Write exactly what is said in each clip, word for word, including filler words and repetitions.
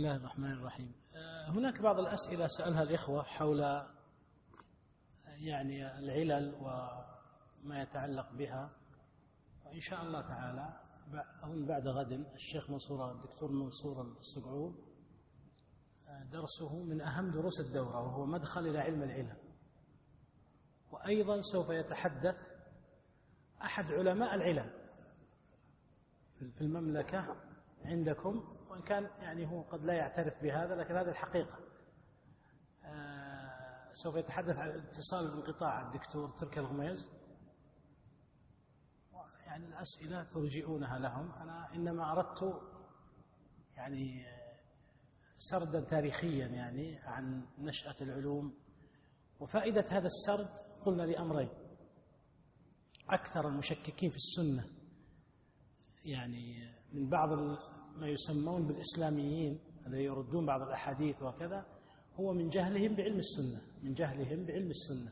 الله الرحمن الرحيم. هناك بعض الأسئلة سألها الإخوة حول يعني العلل وما يتعلق بها، وإن شاء الله تعالى أظن بعد غد الشيخ منصور الدكتور منصور الصقعود درسه من أهم دروس الدورة، وهو مدخل إلى علم العلل. وأيضا سوف يتحدث أحد علماء العلل في المملكة عندكم، وإن كان يعني هو قد لا يعترف بهذا، لكن هذه الحقيقة. آه سوف يتحدث عن اتصال الانقطاع الدكتور تركي الغميز، يعني الأسئلة ترجئونها لهم. أنا إنما أردت يعني سردا تاريخيا يعني عن نشأة العلوم وفائدة هذا السرد. قلنا لأمرين: أكثر المشككين في السنة يعني من بعض ما يسمون بالإسلاميين الذين يردون بعض الأحاديث وكذا، هو من جهلهم بعلم السنة، من جهلهم بعلم السنة.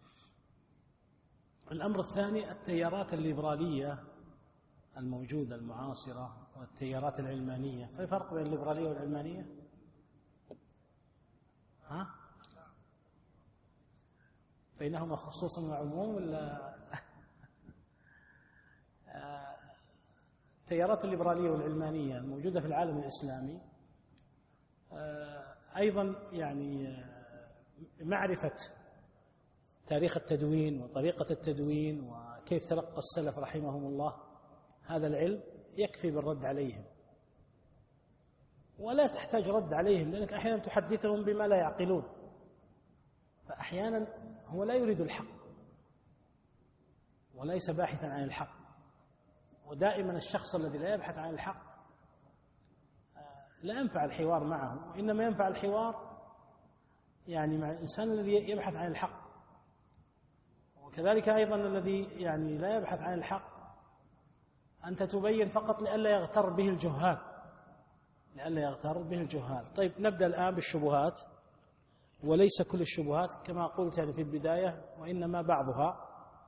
الأمر الثاني: التيارات الليبرالية الموجودة المعاصرة والتيارات العلمانية. في فرق بين الليبرالية والعلمانية؟ ها؟ بينهما خصوصا وعموم ولا؟ التيارات الليبرالية والعلمانية الموجودة في العالم الإسلامي أيضا يعني معرفة تاريخ التدوين وطريقة التدوين وكيف تلقى السلف رحمهم الله هذا العلم يكفي بالرد عليهم، ولا تحتاج رد عليهم، لأنك أحيانا تحدثهم بما لا يعقلون. فأحيانا هو لا يريد الحق وليس باحثا عن الحق، ودائما الشخص الذي لا يبحث عن الحق لا ينفع الحوار معه، وإنما ينفع الحوار يعني مع الإنسان الذي يبحث عن الحق. وكذلك أيضا الذي يعني لا يبحث عن الحق أنت تبين فقط لئلا يغتر به الجهال، لئلا يغتر به الجهال. طيب، نبدأ الآن بالشبهات، وليس كل الشبهات كما قلت يعني في البداية، وإنما بعضها.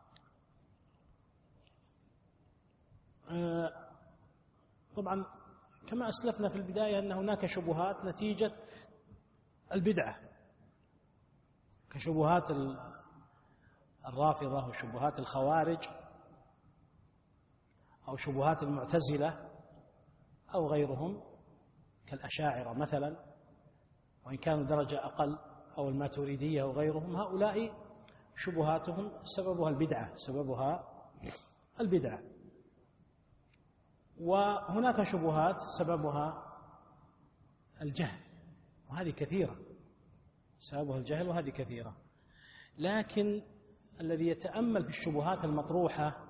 طبعا كما أسلفنا في البداية أن هناك شبهات نتيجة البدعة، كشبهات الرافضة وشبهات الخوارج أو شبهات المعتزلة أو غيرهم كالأشاعرة مثلا، وإن كانوا درجة أقل، أو الماتريدية أو غيرهم. هؤلاء شبهاتهم سببها البدعة، سببها البدعة. وهناك شبهات سببها الجهل، وهذه كثيرة، سببها الجهل وهذه كثيرة. لكن الذي يتأمل في الشبهات المطروحة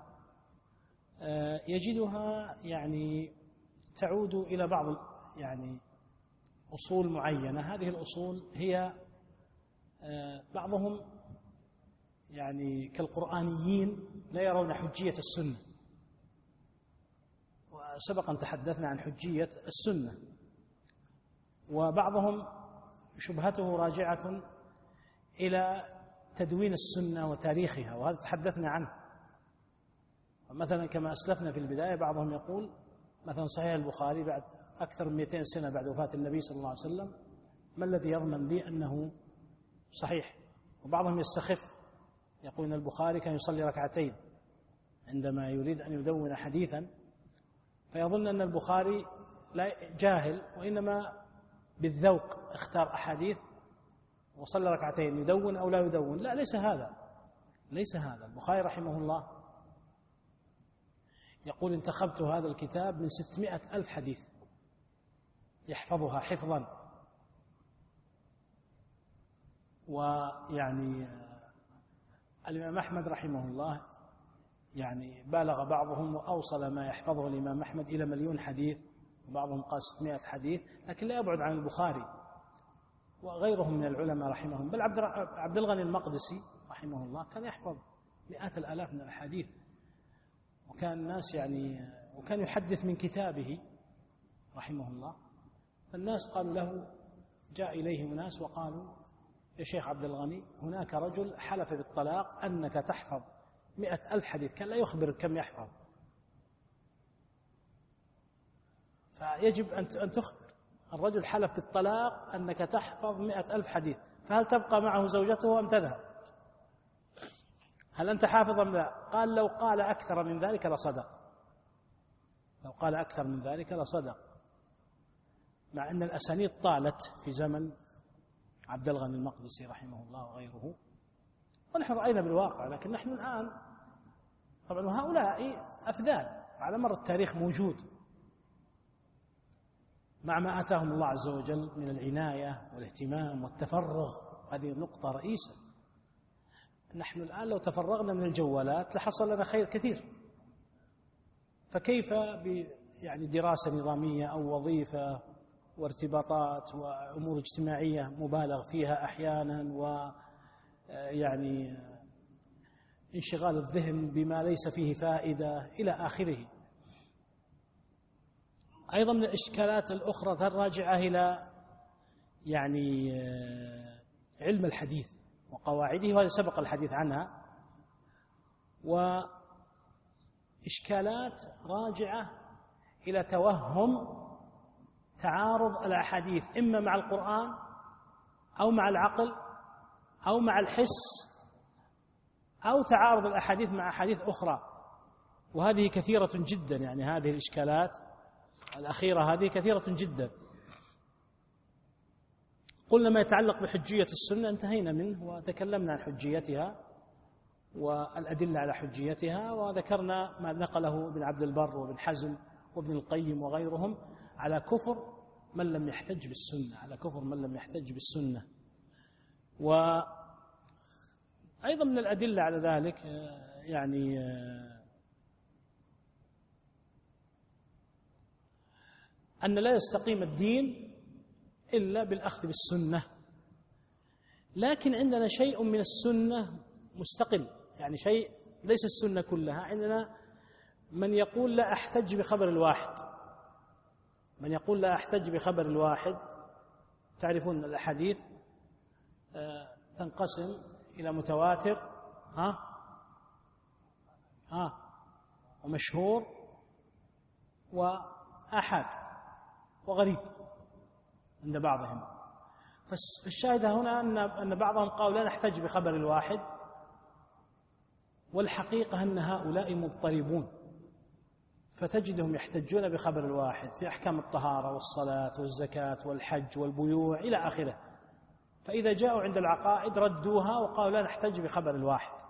يجدها يعني تعود إلى بعض يعني أصول معينة. هذه الأصول هي بعضهم يعني كالقرآنيين لا يرون حجية السنة، وسبقا تحدثنا عن حجية السنة. وبعضهم شبهته راجعة إلى تدوين السنة وتاريخها، وهذا تحدثنا عنه. مثلا كما أسلفنا في البداية، بعضهم يقول مثلا صحيح البخاري بعد أكثر من مئتين سنة بعد وفاة النبي صلى الله عليه وسلم، ما الذي يضمن لي أنه صحيح؟ وبعضهم يستخف، يقول إن البخاري كان يصلي ركعتين عندما يريد أن يدون حديثا، فيظن أن البخاري لا جاهل، وإنما بالذوق اختار أحاديث وصلى ركعتين، يدون أو لا يدون. لا، ليس هذا، ليس هذا. البخاري رحمه الله يقول: انتخبت هذا الكتاب من ستمائة ألف حديث يحفظها حفظا. ويعني الإمام أحمد رحمه الله يعني بالغ بعضهم وأوصل ما يحفظه الإمام أحمد إلى مليون حديث، وبعضهم قال ستمائة حديث، لكن لا يبعد عن البخاري وغيرهم من العلماء رحمهم. بل عبد الغني المقدسي رحمه الله كان يحفظ مئات الآلاف من الحديث، وكان الناس يعني وكان يحدث من كتابه رحمه الله. فالناس قالوا له، جاء إليه ناس وقالوا: يا شيخ عبد الغني، هناك رجل حلف بالطلاق أنك تحفظ مئة ألف حديث، كان لا يخبر كم يحفظ، فيجب أن تخبر. الرجل حلف بالطلاق أنك تحفظ مئة ألف حديث، فهل تبقى معه زوجته أم تذهب؟ هل أنت حافظ أم لا؟ قال لو قال أكثر من ذلك لصدق، لو قال أكثر من ذلك لصدق، مع أن الأسانيد طالت في زمن عبد الغني المقدسي رحمه الله وغيره، ونحن رأينا بالواقع. لكن نحن الآن طبعا وهؤلاء أفذاذ على مر التاريخ موجود، مع ما آتاهم الله عز وجل من العناية والاهتمام والتفرغ. هذه نقطة رئيسة. نحن الآن لو تفرغنا من الجوالات لحصل لنا خير كثير، فكيف ب يعني دراسة نظامية أو وظيفة وارتباطات وأمور اجتماعية مبالغ فيها أحيانا، ويعني انشغال الذهن بما ليس فيه فائدة إلى آخره. أيضا من الإشكالات الأخرى الراجعة إلى يعني علم الحديث وقواعده، وهذا سبق الحديث عنها، وإشكالات راجعة إلى توهم تعارض الأحاديث إما مع القرآن أو مع العقل أو مع الحس، أو تعارض الأحاديث مع أحاديث أخرى، وهذه كثيرة جدا. يعني هذه الإشكالات الأخيرة هذه كثيرة جدا. قلنا ما يتعلق بحجية السنة انتهينا منه وتكلمنا عن حجيتها والأدلة على حجيتها، وذكرنا ما نقله ابن عبد البر وابن حزم وابن القيم وغيرهم على كفر من لم يحتج بالسنة، على كفر من لم يحتج بالسنة. وأيضا من الأدلة على ذلك يعني أن لا يستقيم الدين إلا بالأخذ بالسنة، لكن عندنا شيء من السنة مستقل، يعني شيء ليس السنة كلها. عندنا من يقول لا أحتج بخبر الواحد، من يقول لا أحتج بخبر الواحد. تعرفون الأحاديث تنقسم إلى متواتر ها ها ومشهور وأحد وغريب عند بعضهم. فالشاهد هنا أن بعضهم قالوا لا نحتج بخبر الواحد، والحقيقة أن هؤلاء مضطربون، فتجدهم يحتجون بخبر الواحد في أحكام الطهارة والصلاة والزكاة والحج والبيوع إلى آخره، فإذا جاءوا عند العقائد ردوها وقالوا لا نحتج بخبر الواحد.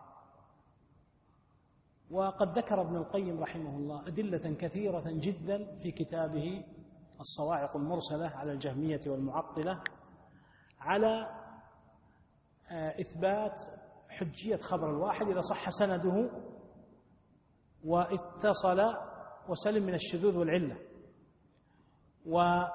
وقد ذكر ابن القيم رحمه الله أدلة كثيرة جدا في كتابه الصواعق المرسلة على الجهمية والمعطلة على إثبات حجية خبر الواحد إذا صح سنده واتصل وسلم من الشذوذ والعلة. وهذا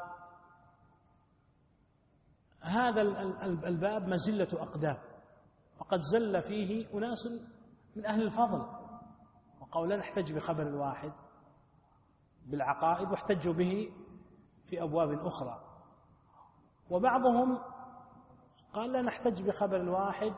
الباب مزلة أقدام، فقد زل فيه أناس من أهل الفضل وقالوا لا نحتج بخبر الواحد بالعقائد، واحتجوا به في أبواب أخرى. وبعضهم قال لا نحتج بخبر الواحد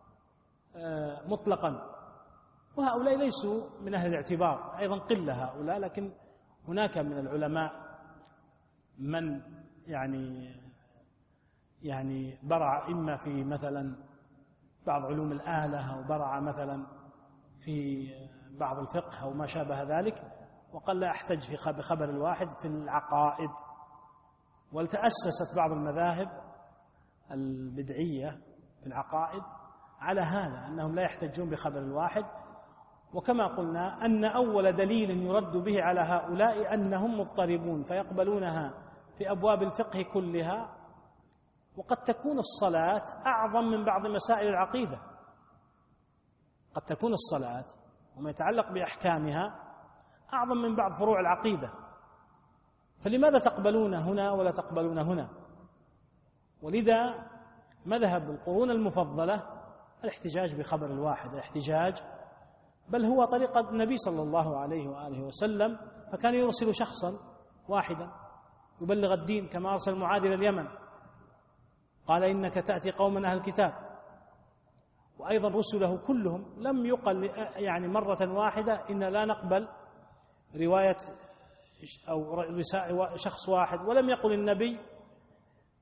مطلقا، وهؤلاء ليسوا من أهل الاعتبار، أيضا قلة هؤلاء، لكن هناك من العلماء من يعني يعني برع إما في مثلا بعض علوم الآلة، أو برع مثلا في بعض الفقه أو ما شابه ذلك، وقال لا أحتج في خبر الواحد في العقائد. ولتأسست بعض المذاهب البدعية في العقائد على هذا، أنهم لا يحتجون بخبر الواحد. وكما قلنا أن أول دليل يرد به على هؤلاء أنهم مضطربون فيقبلونها في أبواب الفقه كلها، وقد تكون الصلاة أعظم من بعض مسائل العقيدة، قد تكون الصلاة وما يتعلق بأحكامها أعظم من بعض فروع العقيدة، فلماذا تقبلون هنا ولا تقبلون هنا؟ ولذا مذهب القرون المفضلة الاحتجاج بخبر الواحد، الاحتجاج بل هو طريقة النبي صلى الله عليه وآله وسلم، فكان يرسل شخصا واحدا يبلغ الدين، كما أرسل معاذ إلى اليمن قال إنك تأتي قوما أهل الكتاب. وأيضا رسله كلهم لم يقل يعني مرة واحدة إن لا نقبل رواية أو شخص واحد، ولم يقل النبي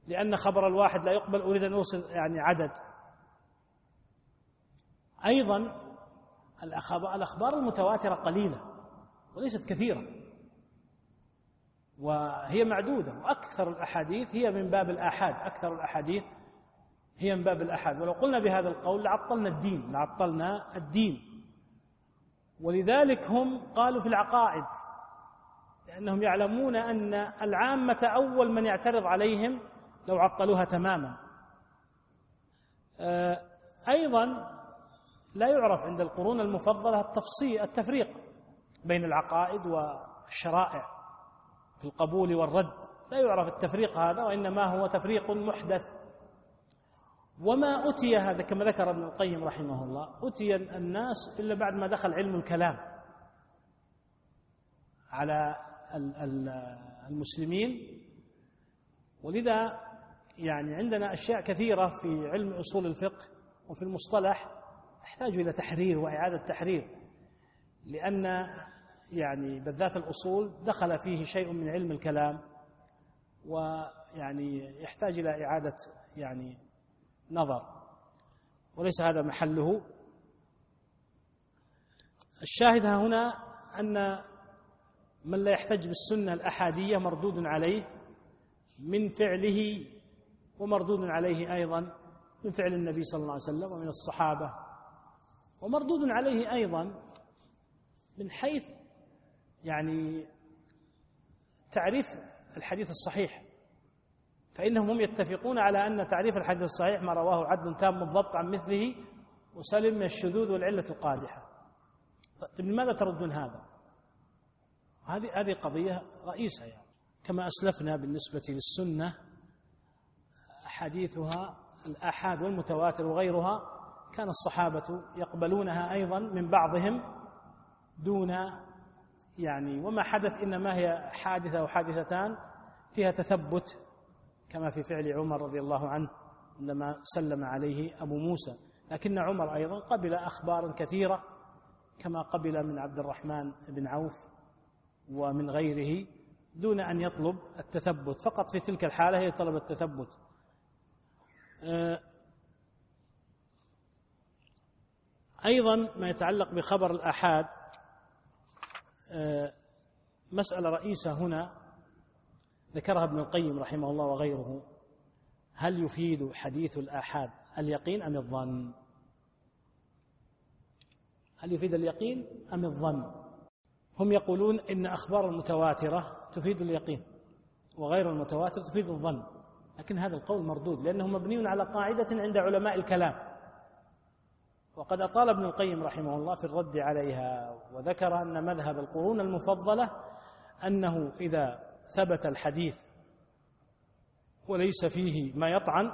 لأن خبر الواحد لا يقبل، أريد أن أوصل يعني عدد. أيضا الأخبار المتواترة قليلة وليست كثيرة، وهي معدودة، وأكثر الأحاديث هي من باب الآحاد، أكثر الأحاديث هي من باب الآحاد. ولو قلنا بهذا القول لعطلنا الدين لعطلنا الدين ولذلك هم قالوا في العقائد، لأنهم يعلمون أن العامة أول من يعترض عليهم لو عطلوها تماما. أيضا لا يعرف عند القرون المفضلة التفصيل التفريق بين العقائد والشرائع في القبول والرد، لا يعرف التفريق هذا، وإنما هو تفريق محدث. وما أتي هذا كما ذكر ابن القيم رحمه الله، أتي الناس إلا بعد ما دخل علم الكلام على المسلمين. ولذا يعني عندنا أشياء كثيرة في علم أصول الفقه وفي المصطلح تحتاج إلى تحرير وإعادة تحرير، لأن يعني بالذات الأصول دخل فيه شيء من علم الكلام، ويعني يحتاج إلى إعادة يعني نظر، وليس هذا محله. الشاهد هنا أن من لا يحتج بالسنة الأحادية مردود عليه من فعله، ومردود عليه أيضا من فعل النبي صلى الله عليه وسلم ومن الصحابة، ومردود عليه أيضا من حيث يعني تعريف الحديث الصحيح، فإنهم هم يتفقون على أن تعريف الحديث الصحيح ما رواه عدل تام الضبط عن مثله وسلم من الشذوذ والعلة القادحة. طيب لماذا تردون هذا؟ هذه هذه قضية رئيسة. يعني كما أسلفنا بالنسبة للسنة حديثها الآحاد والمتواتر وغيرها كان الصحابة يقبلونها أيضا من بعضهم دون يعني، وما حدث إنما هي حادثة أو حادثتان فيها تثبت، كما في فعل عمر رضي الله عنه عندما سلم عليه أبو موسى. لكن عمر أيضا قبل أخبارا كثيرة كما قبل من عبد الرحمن بن عوف ومن غيره دون أن يطلب التثبت، فقط في تلك الحالة هي طلب التثبت. أيضا ما يتعلق بخبر الآحاد مسألة رئيسة هنا ذكرها ابن القيم رحمه الله وغيره: هل يفيد حديث الآحاد اليقين أم الظن؟ هل يفيد اليقين أم الظن؟ هم يقولون إن أخبار المتواترة تفيد اليقين وغير المتواتر تفيد الظن، لكن هذا القول مردود لأنه مبني على قاعدة عند علماء الكلام، وقد أطال ابن القيم رحمه الله في الرد عليها، وذكر أن مذهب القرون المفضلة أنه إذا ثبت الحديث وليس فيه ما يطعن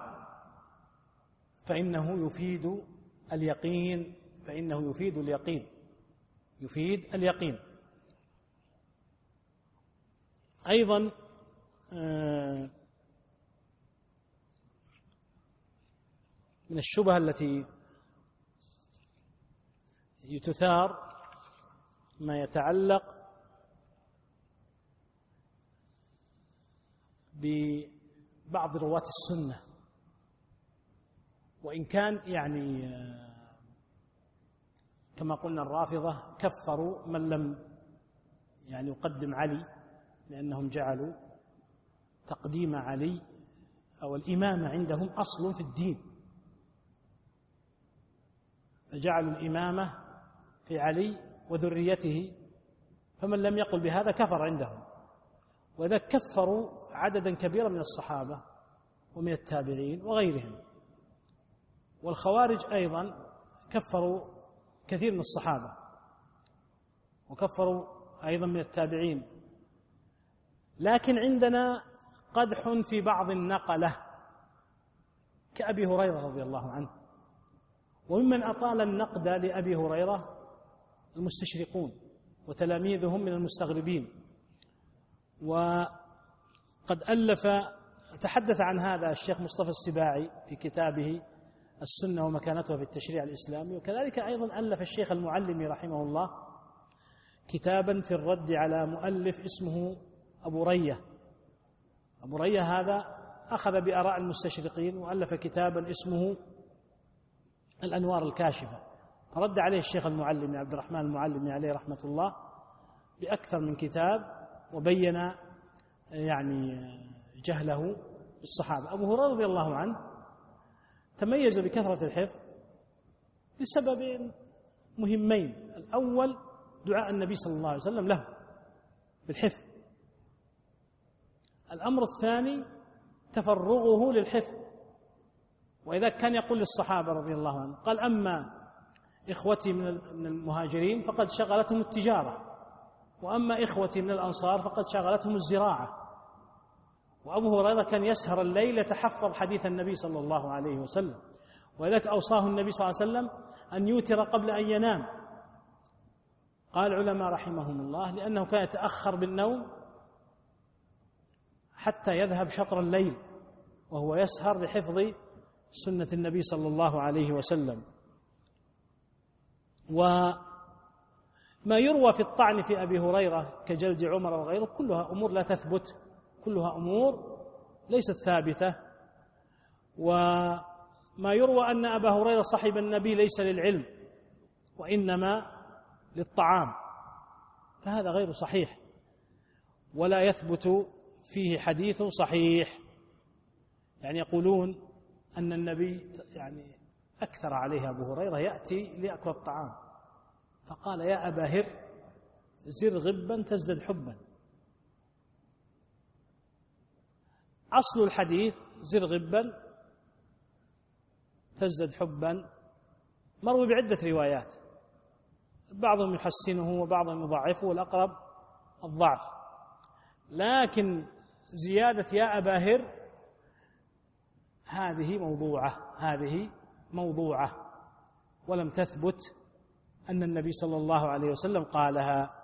فإنه يفيد اليقين فإنه يفيد اليقين يفيد اليقين. أيضا من الشبهة التي يتثار ما يتعلق ببعض رواة السنة، وإن كان يعني كما قلنا الرافضة كفروا من لم يعني يقدم علي، لأنهم جعلوا تقديم علي أو الإمامة عندهم أصل في الدين، فجعلوا الإمامة في علي وذريته، فمن لم يقل بهذا كفر عندهم. وإذا كفروا عددا كبيرا من الصحابة ومن التابعين وغيرهم. والخوارج أيضا كفروا كثير من الصحابة وكفروا أيضا من التابعين. لكن عندنا قدح في بعض النقلة كأبي هريرة رضي الله عنه، وممن أطال النقد لأبي هريرة المستشرقون وتلاميذهم من المستغربين. وقد ألف تحدث عن هذا الشيخ مصطفى السباعي في كتابه السنة ومكانتها في التشريع الإسلامي، وكذلك أيضا ألف الشيخ المعلمي رحمه الله كتابا في الرد على مؤلف اسمه أبو رية. أبو رية هذا أخذ بآراء المستشرقين وألف كتابا اسمه الأنوار الكاشفة، رد عليه الشيخ المعلمي عبد الرحمن المعلمي عليه رحمة الله بأكثر من كتاب، وبين يعني جهله بالصحابة. أبو هريرة رضي الله عنه تميز بكثرة الحفظ لسببين مهمين: الأول دعاء النبي صلى الله عليه وسلم له بالحفظ، الأمر الثاني تفرغه للحفظ. وإذا كان يقول للصحابة رضي الله عنهم قال: أما إخوتي من المهاجرين فقد شغلتهم التجارة، وأما إخوتي من الأنصار فقد شغلتهم الزراعة. وأبو هريرة كان يسهر الليل يتحفظ حديث النبي صلى الله عليه وسلم، وذلك أوصاه النبي صلى الله عليه وسلم أن يوتر قبل أن ينام. قال العلماء رحمهم الله لأنه كان يتأخر بالنوم حتى يذهب شطر الليل، وهو يسهر لحفظ سنة النبي صلى الله عليه وسلم. وما يروى في الطعن في أبي هريرة كجلد عمر وغيره كلها أمور لا تثبت، كلها أمور ليست ثابتة. وما يروى أن أبا هريرة صحب النبي ليس للعلم وإنما للطعام، فهذا غير صحيح ولا يثبت فيه حديث صحيح. يعني يقولون أن النبي يعني أكثر عليه أبو هريرة يأتي ليأكل الطعام، فقال: يا أبا هر زر غبا تزدد حبا. أصل الحديث زر غبا تزدد حبا مروي بعدة روايات، بعضهم يحسنه وبعضهم يضعفه، والأقرب الضعف. لكن زيادة يا أبا هر هذه موضوعة، هذه موضوعة ولم تثبت أن النبي صلى الله عليه وسلم قالها.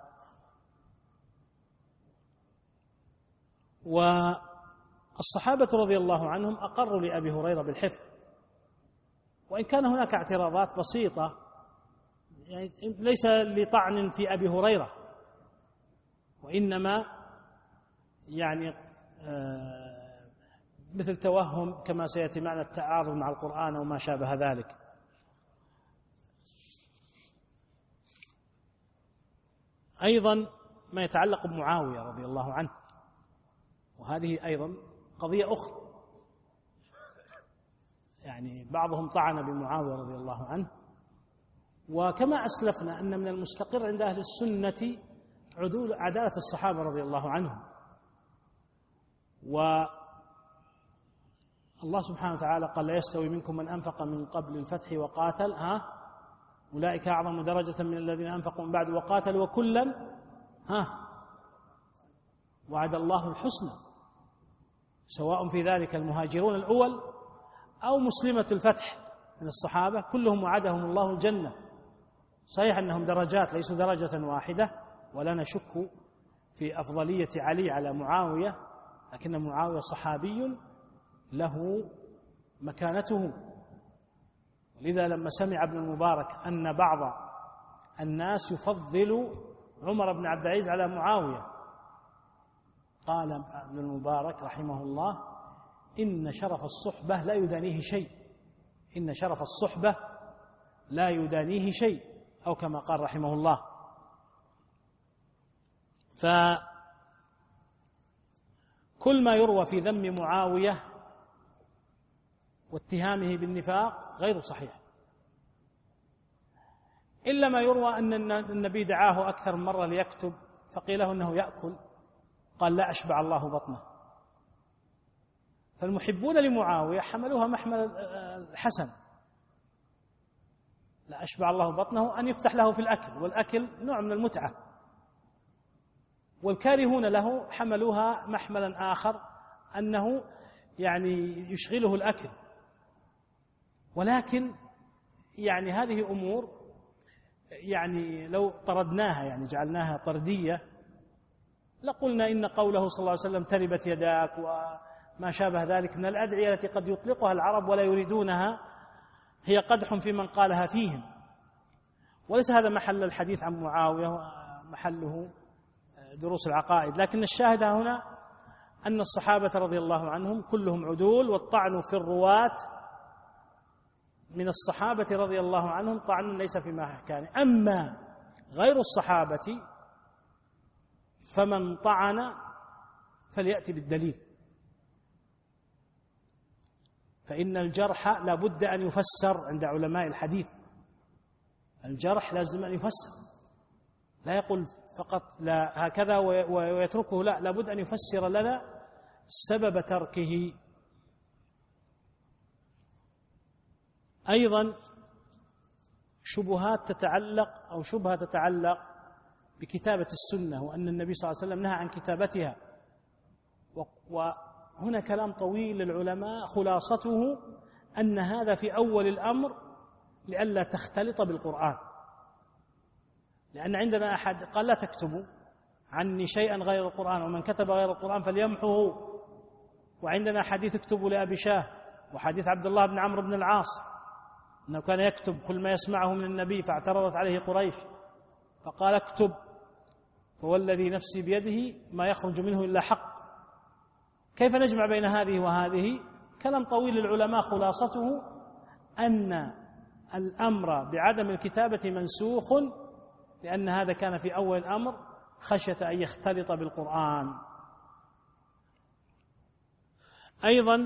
والصحابة رضي الله عنهم أقروا لأبي هريرة بالحفظ، وإن كان هناك اعتراضات بسيطة يعني ليس لطعن في أبي هريرة، وإنما يعني مثل توهم كما سيأتي معنا التعارض مع القرآن وما شابه ذلك. أيضا ما يتعلق بمعاوية رضي الله عنه، وهذه أيضا قضية أخرى. يعني بعضهم طعن بمعاوية رضي الله عنه، وكما أسلفنا أن من المستقر عند أهل السنة عدول عدالة الصحابة رضي الله عنهم. والله سبحانه وتعالى قال: لا يستوي منكم من أنفق من قبل الفتح وقاتل ها أولئك أعظم درجة من الذين أنفقوا من بعد وقاتلوا وكلا ها وعد الله الحسنى، سواء في ذلك المهاجرون الأول أو مسلمة الفتح من الصحابة، كلهم وعدهم الله الجنة. صحيح أنهم درجات ليسوا درجة واحدة، ولا نشك في أفضلية علي على معاوية، لكن معاوية صحابي له مكانته. لذا لما سمع ابن المبارك أن بعض الناس يفضل عمر بن عبد العزيز على معاوية، قال ابن المبارك رحمه الله: إن شرف الصحبة لا يدانيه شيء، إن شرف الصحبة لا يدانيه شيء، أو كما قال رحمه الله. فكل ما يروى في ذم معاوية واتهامه بالنفاق غير صحيح، إلا ما يروى أن النبي دعاه أكثر من مرة ليكتب فقيل له أنه يأكل، قال: لا أشبع الله بطنه. فالمحبون لمعاوية حملوها محمل الحسن، لا أشبع الله بطنه أن يفتح له في الأكل، والأكل نوع من المتعة. والكارهون له حملوها محملا آخر أنه يعني يشغله الأكل. ولكن يعني هذه أمور يعني لو طردناها يعني جعلناها طردية لقلنا إن قوله صلى الله عليه وسلم تربت يداك وما شابه ذلك من الأدعية التي قد يطلقها العرب ولا يريدونها هي قدح في من قالها فيهم، وليس هذا محل الحديث عن معاوية، محله دروس العقائد. لكن الشاهد هنا أن الصحابة رضي الله عنهم كلهم عدول، والطعن في الرواة من الصحابة رضي الله عنهم طعن ليس في مكانه. أما غير الصحابة فمن طعن فليأتي بالدليل، فإن الجرح لا بد أن يفسر عند علماء الحديث. الجرح لازم أن يفسر، لا يقول فقط لا هكذا ويتركه، لا، لابد أن يفسر لنا سبب تركه. أيضا شبهات تتعلق أو شبهة تتعلق بكتابة السنة، وأن النبي صلى الله عليه وسلم نهى عن كتابتها. وهنا كلام طويل للعلماء، خلاصته أن هذا في أول الأمر لئلا تختلط بالقرآن، لأن عندنا أحد قال لا تكتبوا عني شيئا غير القرآن، ومن كتب غير القرآن فليمحه. وعندنا حديث اكتبوا لأبي شاه، وحديث عبد الله بن عمرو بن العاص أنه كان يكتب كل ما يسمعه من النبي، فاعترضت عليه قريش فقال اكتب، فوالذي نفسي بيده ما يخرج منه إلا حق. كيف نجمع بين هذه وهذه؟ كلام طويل للعلماء، خلاصته أن الأمر بعدم الكتابة منسوخ، لأن هذا كان في أول الأمر خشية أن يختلط بالقرآن. أيضا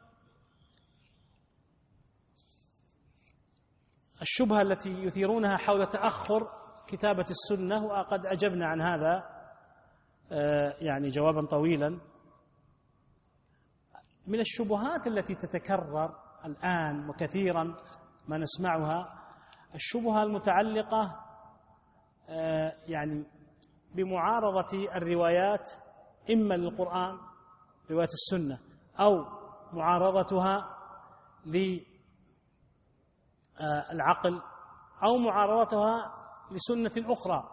الشبهة التي يثيرونها حول تأخر كتابة السنة، وقد أجبنا عن هذا يعني جوابا طويلا. من الشبهات التي تتكرر الآن وكثيرا ما نسمعها الشبهة المتعلقة يعني بمعارضة الروايات إما للقرآن رواية السنة، أو معارضتها للعقل، أو معارضتها لسنة أخرى.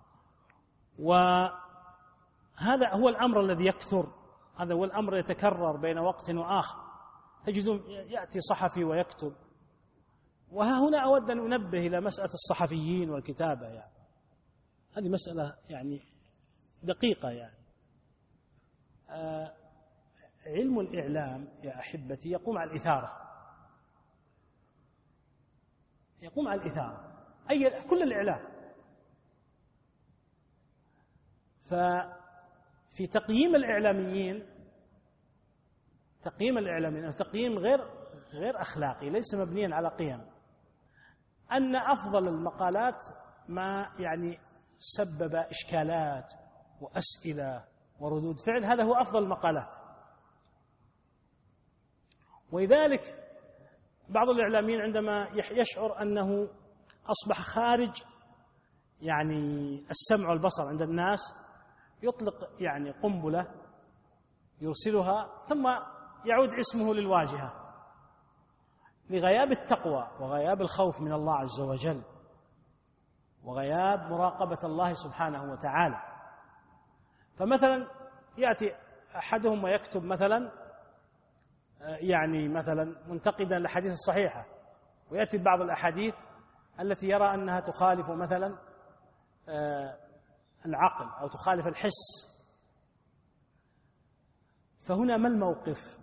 وهذا هو الأمر الذي يكثر، هذا هو الأمر يتكرر بين وقت وآخر. تجد يأتي صحفي ويكتب، وها هنا أود أن أنبه إلى مسألة الصحفيين والكتابة، يعني هذه مسألة يعني دقيقة. يعني آه علم الإعلام يا أحبتي يقوم على الإثارة، يقوم على الإثارة أي كل الإعلام. ففي تقييم الإعلاميين، تقييم الإعلاميين تقييم غير غير أخلاقي، ليس مبنيا على قيم، أن أفضل المقالات ما يعني سبب إشكالات وأسئلة وردود فعل، هذا هو أفضل المقالات. ولذلك بعض الإعلاميين عندما يشعر أنه أصبح خارج يعني السمع والبصر عند الناس يطلق يعني قنبلة يرسلها ثم يعود اسمه للواجهة، لغياب التقوى وغياب الخوف من الله عز وجل وغياب مراقبة الله سبحانه وتعالى. فمثلا يأتي أحدهم ويكتب مثلا يعني مثلا منتقدا للأحاديث الصحيحة، ويأتي بعض الأحاديث التي يرى أنها تخالف مثلا العقل أو تخالف الحس. فهنا ما الموقف؟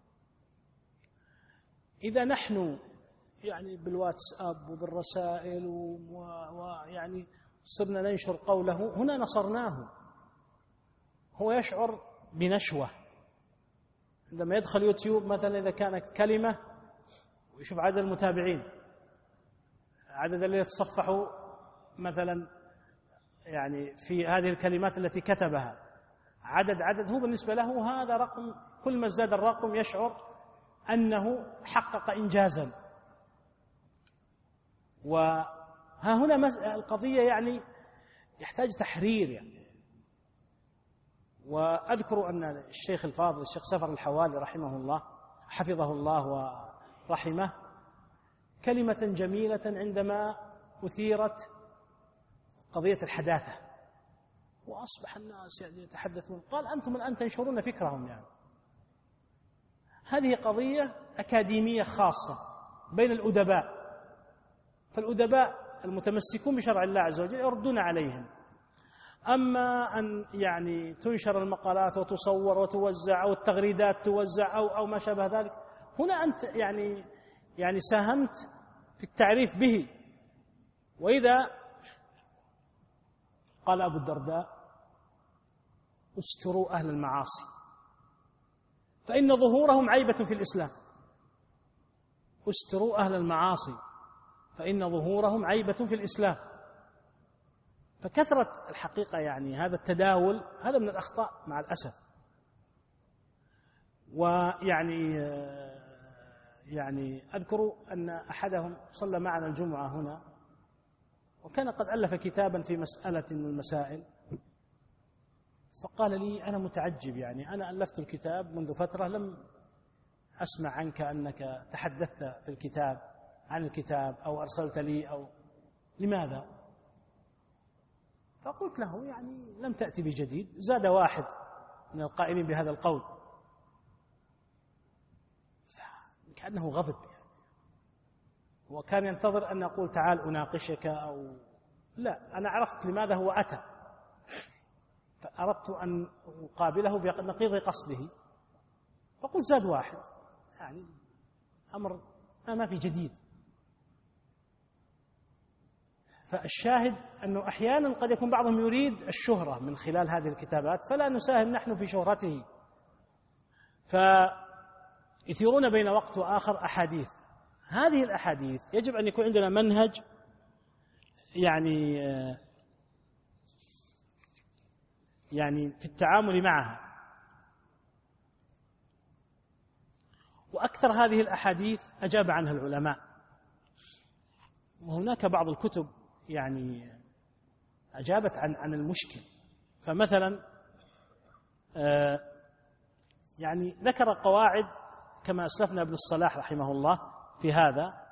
إذا نحن يعني بالواتساب وبالرسائل ويعني صرنا ننشر قوله، هنا نصرناه. هو يشعر بنشوة عندما يدخل يوتيوب مثلا، إذا كانت كلمة ويشوف عدد المتابعين، عدد اللي يتصفحوا مثلا يعني في هذه الكلمات التي كتبها، عدد عدد هو بالنسبة له هذا رقم، كل ما ازداد الرقم يشعر أنه حقق إنجازا. وها هنا القضية يعني يحتاج تحرير يعني. وأذكر أن الشيخ الفاضل الشيخ سفر الحوالي رحمه الله حفظه الله ورحمه كلمة جميلة عندما أثيرت قضية الحداثة وأصبح الناس يعني يتحدثون، قال أنتم الآن تنشرون فكرهم. يعني هذه قضية أكاديمية خاصة بين الأدباء، فالأدباء المتمسكون بشرع الله عز وجل يردون عليهم. أما أن يعني تنشر المقالات وتصور وتوزع أو التغريدات توزع أو أو ما شابه ذلك، هنا أنت يعني يعني ساهمت في التعريف به. وإذا قال أبو الدرداء: استروا أهل المعاصي فإن ظهورهم عيبة في الإسلام. استروا أهل المعاصي فإن ظهورهم عيبة في الإسلام. فكثرة الحقيقة يعني هذا التداول هذا من الأخطاء مع الأسف. ويعني يعني أذكر أن أحدهم صلى معنا الجمعة هنا، وكان قد ألف كتابا في مسألة من المسائل، فقال لي: أنا متعجب، يعني أنا ألفت الكتاب منذ فترة، لم أسمع عنك أنك تحدثت في الكتاب عن الكتاب أو أرسلت لي، أو لماذا؟ فقلت له: يعني لم تأتي بجديد، زاد واحد من القائلين بهذا القول. كأنه غضب يعني، وكان ينتظر أن أقول: تعال أناقشك، أو لا، أنا عرفت لماذا هو أتى، فأردت أن أقابله بنقيض قصده، فقلت: زاد واحد، يعني أمر ما في جديد. فالشاهد أنه أحيانا قد يكون بعضهم يريد الشهرة من خلال هذه الكتابات، فلا نساهم نحن في شهرته، فيثيرون بين وقت وآخر أحاديث. هذه الأحاديث يجب أن يكون عندنا منهج يعني يعني في التعامل معها. وأكثر هذه الأحاديث أجاب عنها العلماء، وهناك بعض الكتب يعني أجابت عن عن المشكل. فمثلا يعني ذكر قواعد كما أسلفنا ابن الصلاح رحمه الله في هذا،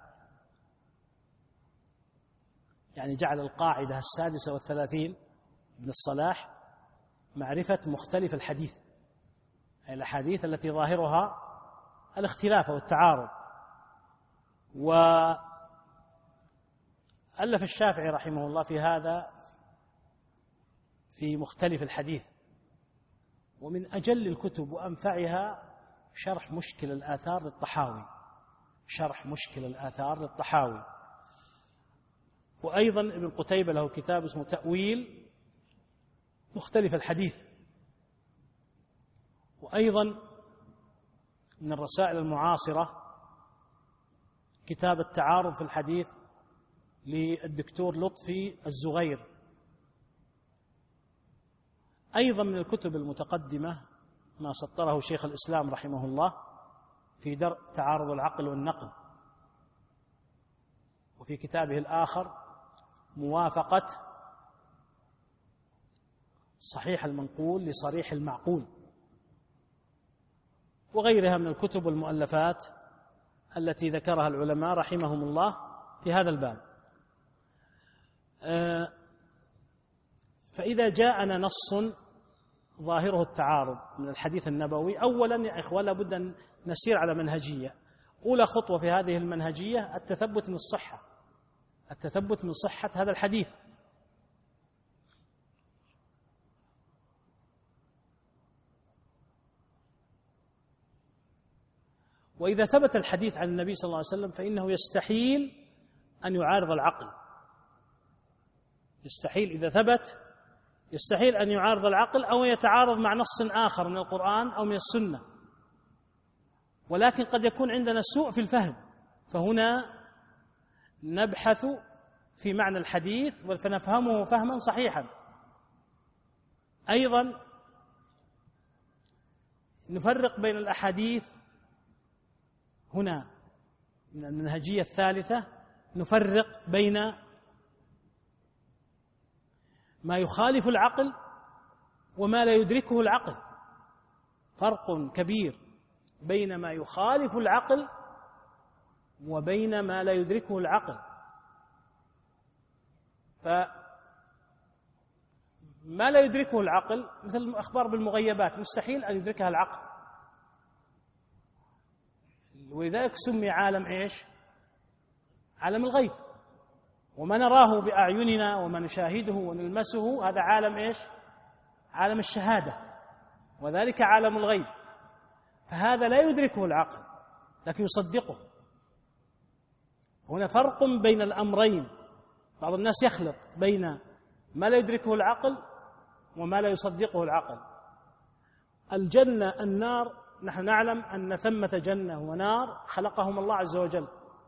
يعني جعل القاعدة السادسة والثلاثين ابن الصلاح معرفة مختلف الحديث، أي الأحاديث التي ظاهرها الاختلاف والتعارض. وألف الشافعي رحمه الله في هذا في مختلف الحديث. ومن أجل الكتب وأنفعها شرح مشكل الآثار للطحاوي، شرح مشكل الآثار للطحاوي. وأيضا ابن قتيبة له كتاب اسمه تأويل مختلف الحديث. وأيضا من الرسائل المعاصرة كتاب التعارض في الحديث للدكتور لطفي الزغير. أيضا من الكتب المتقدمة ما سطره شيخ الإسلام رحمه الله في درء تعارض العقل والنقل، وفي كتابه الآخر موافقة صحيح المنقول لصريح المعقول، وغيرها من الكتب والمؤلفات التي ذكرها العلماء رحمهم الله في هذا الباب. فإذا جاءنا نص ظاهره التعارض من الحديث النبوي، أولا يا إخوة لابد أن نسير على منهجية. أولى خطوة في هذه المنهجية التثبت من الصحة، التثبت من صحة هذا الحديث. وإذا ثبت الحديث عن النبي صلى الله عليه وسلم فإنه يستحيل أن يعارض العقل، يستحيل إذا ثبت يستحيل أن يعارض العقل أو يتعارض مع نص آخر من القرآن أو من السنة. ولكن قد يكون عندنا سوء في الفهم، فهنا نبحث في معنى الحديث فنفهمه فهما صحيحا. أيضا نفرق بين الأحاديث، هنا من المنهجية الثالثة نفرق بين ما يخالف العقل وما لا يدركه العقل. فرق كبير بين ما يخالف العقل وبين ما لا يدركه العقل. فما لا يدركه العقل مثل الأخبار بالمغيبات مستحيل أن يدركها العقل، ولذلك سمي عالم إيش؟ عالم الغيب. وما نراه بأعيننا وما نشاهده ونلمسه هذا عالم إيش؟ عالم الشهادة، وذلك عالم الغيب، فهذا لا يدركه العقل لكن يصدقه. هنا فرق بين الأمرين، بعض الناس يخلط بين ما لا يدركه العقل وما لا يصدقه العقل. الجنة النار، نحن نعلم أن ثمة جنة ونار خلقهم الله عز وجل،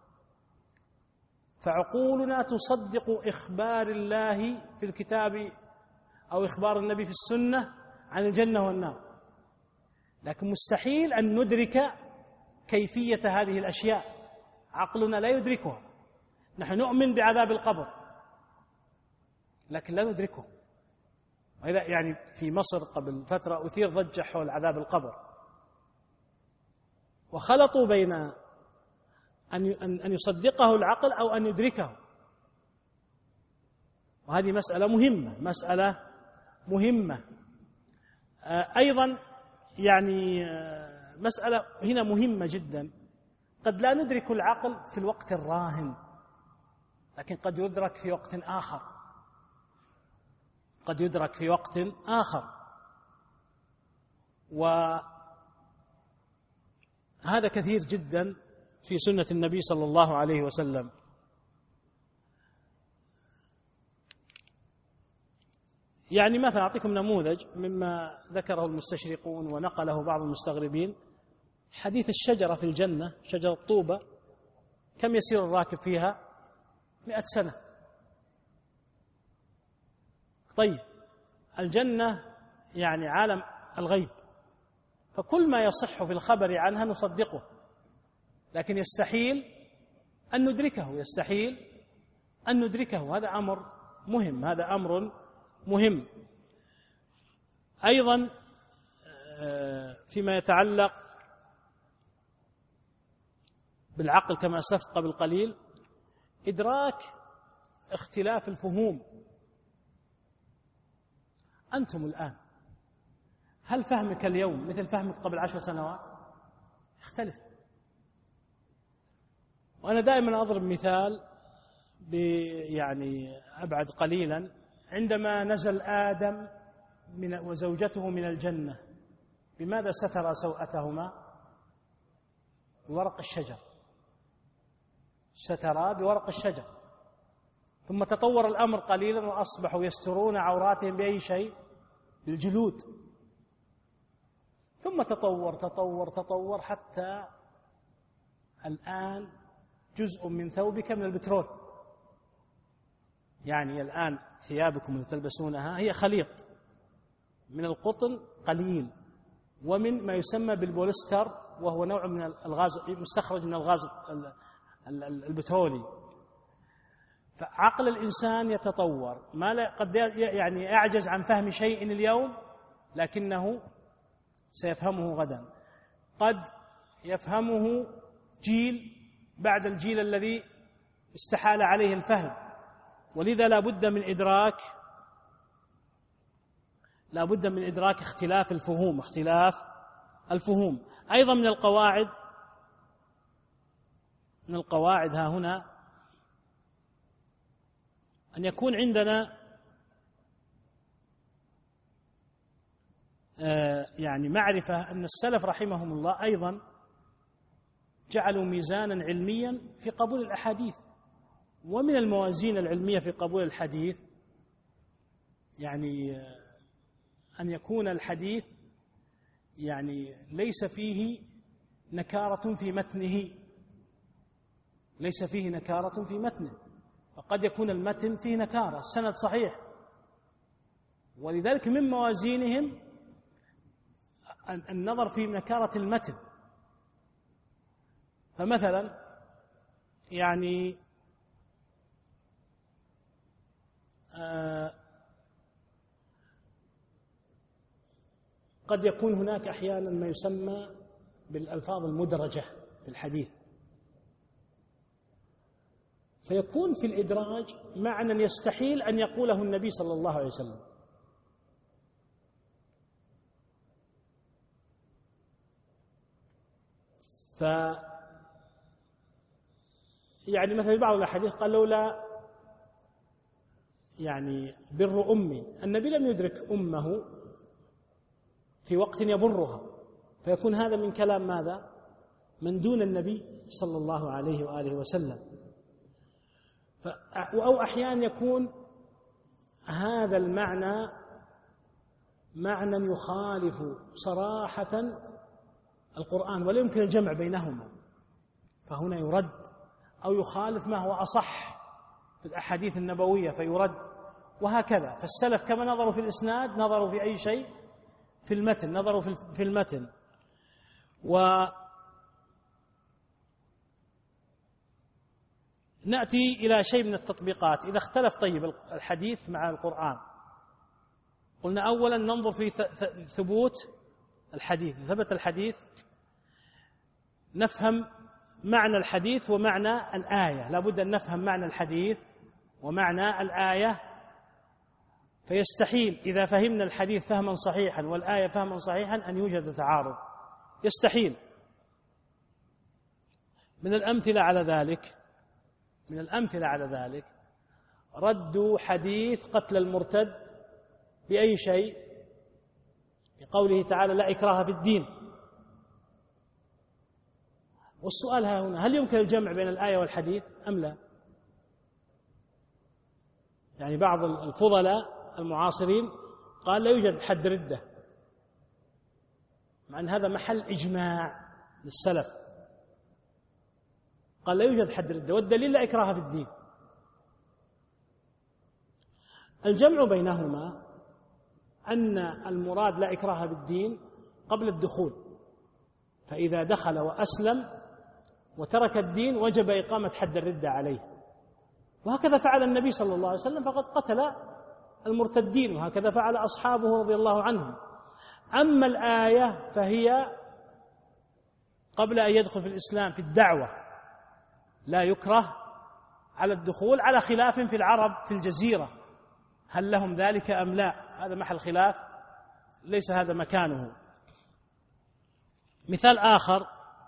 فعقولنا تصدق إخبار الله في الكتاب أو إخبار النبي في السنة عن الجنة والنار، لكن مستحيل أن ندرك كيفية هذه الأشياء، عقلنا لا يدركها. نحن نؤمن بعذاب القبر لكن لا ندركه. وإذا يعني في مصر قبل فترة أثير ضجة حول عذاب القبر، وخلطوا بين أن يصدقه العقل أو أن يدركه، وهذه مسألة مهمة، مسألة مهمة أيضا. يعني مسألة هنا مهمة جدا، قد لا ندرك العقل في الوقت الراهن، لكن قد يدرك في وقت آخر، قد يدرك في وقت آخر، وهذا كثير جدا في سنة النبي صلى الله عليه وسلم. يعني مثلا أعطيكم نموذج مما ذكره المستشرقون ونقله بعض المستغربين، حديث الشجرة في الجنة، شجرة طوبة، كم يسير الراكب فيها؟ مئة سنة. طيب الجنة يعني عالم الغيب، فكل ما يصح في الخبر عنها نصدقه، لكن يستحيل أن ندركه، يستحيل أن ندركه. هذا أمر مهم، هذا أمر مهم. أيضا فيما يتعلق بالعقل كما أسلفت قبل قليل، إدراك اختلاف الفهوم. أنتم الآن هل فهمك اليوم مثل فهمك قبل عشر سنوات؟ يختلف. وأنا دائما أضرب مثال يعني أبعد قليلا، عندما نزل آدم من وزوجته من الجنة، بماذا ستر سوءتهما؟ بورق الشجر، سترا بورق الشجر. ثم تطور الأمر قليلا وأصبحوا يسترون عوراتهم بأي شيء؟ بالجلود. ثم تطور تطور تطور حتى الآن جزء من ثوبك من البترول. يعني الآن ثيابكم التي تلبسونها هي خليط من القطن قليل ومن ما يسمى بالبوليستر، وهو نوع من الغاز مستخرج من الغاز البترولي. فعقل الإنسان يتطور، ما لا قد يعني يعجز عن فهم شيء اليوم لكنه سيفهمه غدا، قد يفهمه جيل بعد الجيل الذي استحال عليه الفهم. ولذا لا بد من إدراك لا بد من إدراك اختلاف الفهوم، اختلاف الفهوم. أيضا من القواعد من القواعد ها هنا أن يكون عندنا يعني معرفة أن السلف رحمهم الله أيضا جعلوا ميزانا علميا في قبول الأحاديث. ومن الموازين العلمية في قبول الحديث يعني أن يكون الحديث يعني ليس فيه نكارة في متنه، ليس فيه نكارة في متنه، فقد يكون المتن فيه نكارة، السند صحيح. ولذلك من موازينهم النظر في نكارة المتن. فمثلا يعني آه قد يكون هناك أحيانا ما يسمى بالألفاظ المدرجة في الحديث، فيكون في الإدراج معنى يستحيل أن يقوله النبي صلى الله عليه وسلم. ف يعني مثلا بعض الأحاديث قال لولا يعني بر أمي، النبي لم يدرك أمه في وقت يبرها، فيكون هذا من كلام ماذا؟ من دون النبي صلى الله عليه وآله وسلم. أو أحيانا يكون هذا المعنى معنى يخالف صراحة القرآن ولا يمكن الجمع بينهما، فهنا يرد، أو يخالف ما هو أصح في الأحاديث النبوية فيرد، وهكذا. فالسلف كما نظروا في الإسناد نظروا في أي شيء في المتن، نظروا في المتن. ونأتي إلى شيء من التطبيقات. إذا اختلف طيب الحديث مع القرآن، قلنا أولا ننظر في ثبوت الحديث، ثبت الحديث نفهم معنى الحديث ومعنى الآية، لا بد أن نفهم معنى الحديث ومعنى الآية، فيستحيل إذا فهمنا الحديث فهما صحيحا والآية فهما صحيحا أن يوجد تعارض، يستحيل. من الأمثلة على ذلك من الأمثلة على ذلك ردوا حديث قتل المرتد بأي شيء؟ بقوله تعالى لا إكراه في الدين. والسؤال ها هنا، هل يمكن الجمع بين الآية والحديث أم لا؟ يعني بعض الفضلاء المعاصرين قال لا يوجد حد ردة، مع أن هذا محل إجماع للسلف، قال لا يوجد حد ردة، والدليل لا إكراه في الدين. الجمع بينهما أن المراد لا إكراه بالدين قبل الدخول، فإذا دخل وأسلم وترك الدين وجب إقامة حد الردة عليه، وهكذا فعل النبي صلى الله عليه وسلم، فقد قتل المرتدين، وهكذا فعل أصحابه رضي الله عنهم. أما الآية فهي قبل أن يدخل في الإسلام في الدعوة لا يكره على الدخول، على خلاف في العرب في الجزيرة هل لهم ذلك أم لا، هذا محل خلاف، ليس هذا مكانه. مثال آخر،